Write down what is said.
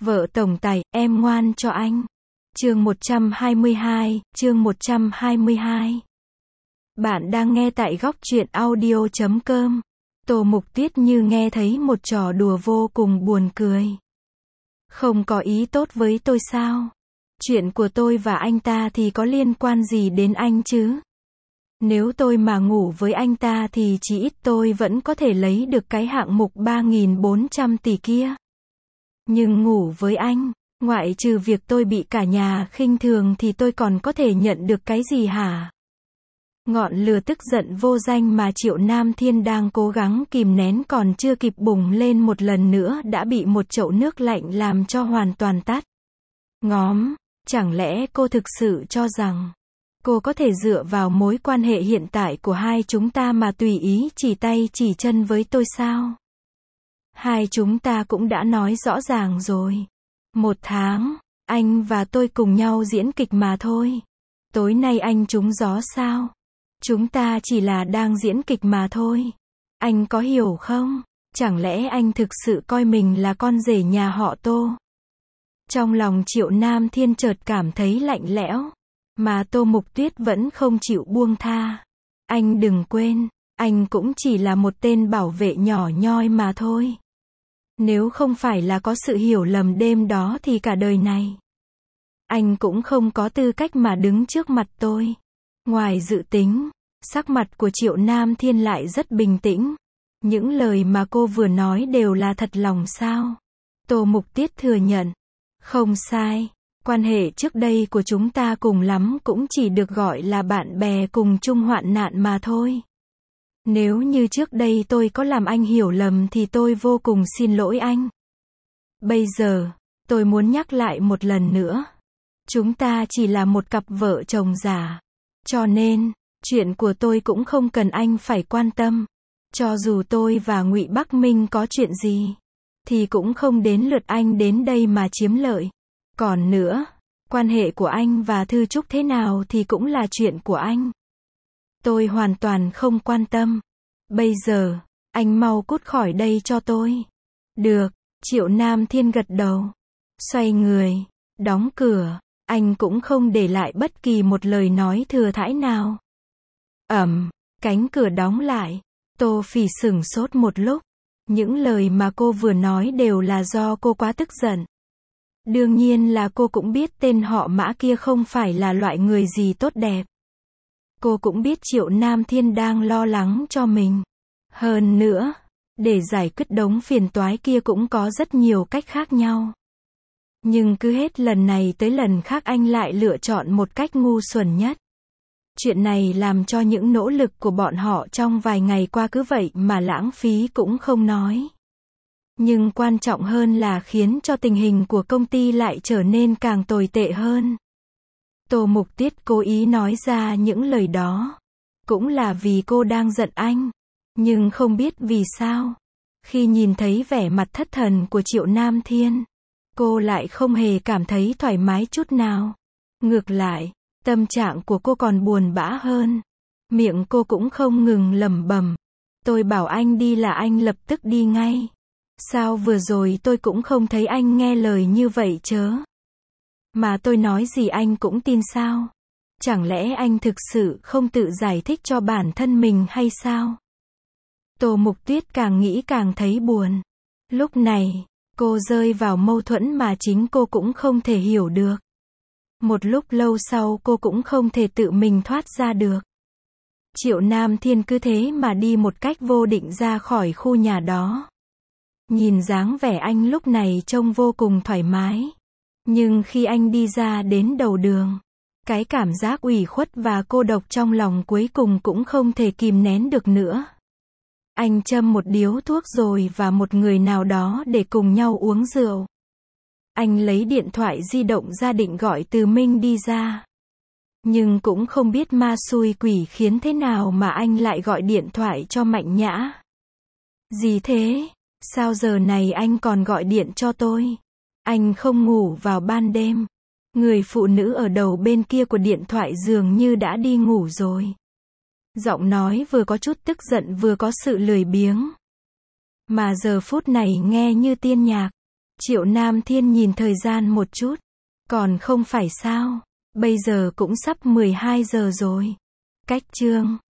Vợ tổng tài, em ngoan cho anh. Chương 122. Bạn đang nghe tại góc truyện audio.com. Tô Mục Tuyết như nghe thấy một trò đùa vô cùng buồn cười. Không có ý tốt với tôi sao? Chuyện của tôi và anh ta thì có liên quan gì đến anh chứ? Nếu tôi mà ngủ với anh ta thì chỉ ít tôi vẫn có thể lấy được cái hạng mục 3.400 tỷ kia. Nhưng ngủ với anh, ngoại trừ việc tôi bị cả nhà khinh thường thì tôi còn có thể nhận được cái gì hả? Ngọn lửa tức giận vô danh mà Triệu Nam Thiên đang cố gắng kìm nén còn chưa kịp bùng lên một lần nữa đã bị một chậu nước lạnh làm cho hoàn toàn tắt. Ngóm, chẳng lẽ cô thực sự cho rằng cô có thể dựa vào mối quan hệ hiện tại của hai chúng ta mà tùy ý chỉ tay chỉ chân với tôi sao? Hai chúng ta cũng đã nói rõ ràng rồi. 1 tháng, anh và tôi cùng nhau diễn kịch mà thôi. Tối nay anh trúng gió sao? Chúng ta chỉ là đang diễn kịch mà thôi. Anh có hiểu không? Chẳng lẽ anh thực sự coi mình là con rể nhà họ Tô? Trong lòng Triệu Nam Thiên chợt cảm thấy lạnh lẽo. Mà Tô Mục Tuyết vẫn không chịu buông tha. Anh đừng quên, anh cũng chỉ là một tên bảo vệ nhỏ nhoi mà thôi. Nếu không phải là có sự hiểu lầm đêm đó thì cả đời này anh cũng không có tư cách mà đứng trước mặt tôi. Ngoài dự tính, sắc mặt của Triệu Nam Thiên lại rất bình tĩnh. Những lời mà cô vừa nói đều là thật lòng sao? Tô Mục Tuyết thừa nhận. Không sai, quan hệ trước đây của chúng ta cùng lắm cũng chỉ được gọi là bạn bè cùng chung hoạn nạn mà thôi. Nếu như trước đây tôi có làm anh hiểu lầm thì tôi vô cùng xin lỗi anh. Bây giờ, tôi muốn nhắc lại một lần nữa. Chúng ta chỉ là một cặp vợ chồng giả. Cho nên, chuyện của tôi cũng không cần anh phải quan tâm. Cho dù tôi và Ngụy Bắc Minh có chuyện gì, thì cũng không đến lượt anh đến đây mà chiếm lợi. Còn nữa, quan hệ của anh và Thư Trúc thế nào thì cũng là chuyện của anh. Tôi hoàn toàn không quan tâm. Bây giờ, anh mau cút khỏi đây cho tôi. Được, Triệu Nam Thiên gật đầu. Xoay người, đóng cửa, anh cũng không để lại bất kỳ một lời nói thừa thãi nào. Cánh cửa đóng lại. Tô Phỉ sửng sốt một lúc. Những lời mà cô vừa nói đều là do cô quá tức giận. Đương nhiên là cô cũng biết tên họ Mã kia không phải là loại người gì tốt đẹp. Cô cũng biết Triệu Nam Thiên đang lo lắng cho mình. Hơn nữa, để giải quyết đống phiền toái kia cũng có rất nhiều cách khác nhau. Nhưng cứ hết lần này tới lần khác anh lại lựa chọn một cách ngu xuẩn nhất. Chuyện này làm cho những nỗ lực của bọn họ trong vài ngày qua cứ vậy mà lãng phí cũng không nói. Nhưng quan trọng hơn là khiến cho tình hình của công ty lại trở nên càng tồi tệ hơn. Tô Mục Tuyết cố ý nói ra những lời đó. Cũng là vì cô đang giận anh. Nhưng không biết vì sao. Khi nhìn thấy vẻ mặt thất thần của Triệu Nam Thiên, cô lại không hề cảm thấy thoải mái chút nào. Ngược lại, tâm trạng của cô còn buồn bã hơn. Miệng cô cũng không ngừng lẩm bẩm. Tôi bảo anh đi là anh lập tức đi ngay. Sao vừa rồi tôi cũng không thấy anh nghe lời như vậy chớ? Mà tôi nói gì anh cũng tin sao? Chẳng lẽ anh thực sự không tự giải thích cho bản thân mình hay sao? Tô Mục Tuyết càng nghĩ càng thấy buồn. Lúc này, cô rơi vào mâu thuẫn mà chính cô cũng không thể hiểu được. Một lúc lâu sau cô cũng không thể tự mình thoát ra được. Triệu Nam Thiên cứ thế mà đi một cách vô định ra khỏi khu nhà đó. Nhìn dáng vẻ anh lúc này trông vô cùng thoải mái. Nhưng khi anh đi ra đến đầu đường, cái cảm giác ủy khuất và cô độc trong lòng cuối cùng cũng không thể kìm nén được nữa. Anh châm một điếu thuốc rồi và một người nào đó để cùng nhau uống rượu. Anh lấy điện thoại di động ra định gọi Từ Minh đi ra. Nhưng cũng không biết ma xui quỷ khiến thế nào mà anh lại gọi điện thoại cho Mạnh Nhã. Gì thế? Sao giờ này anh còn gọi điện cho tôi? Anh không ngủ vào ban đêm. Người phụ nữ ở đầu bên kia của điện thoại dường như đã đi ngủ rồi. Giọng nói vừa có chút tức giận vừa có sự lười biếng. Mà giờ phút này nghe như tiên nhạc. Triệu Nam Thiên nhìn thời gian một chút. Còn không phải sao? Bây giờ cũng sắp 12 giờ rồi. Cách chương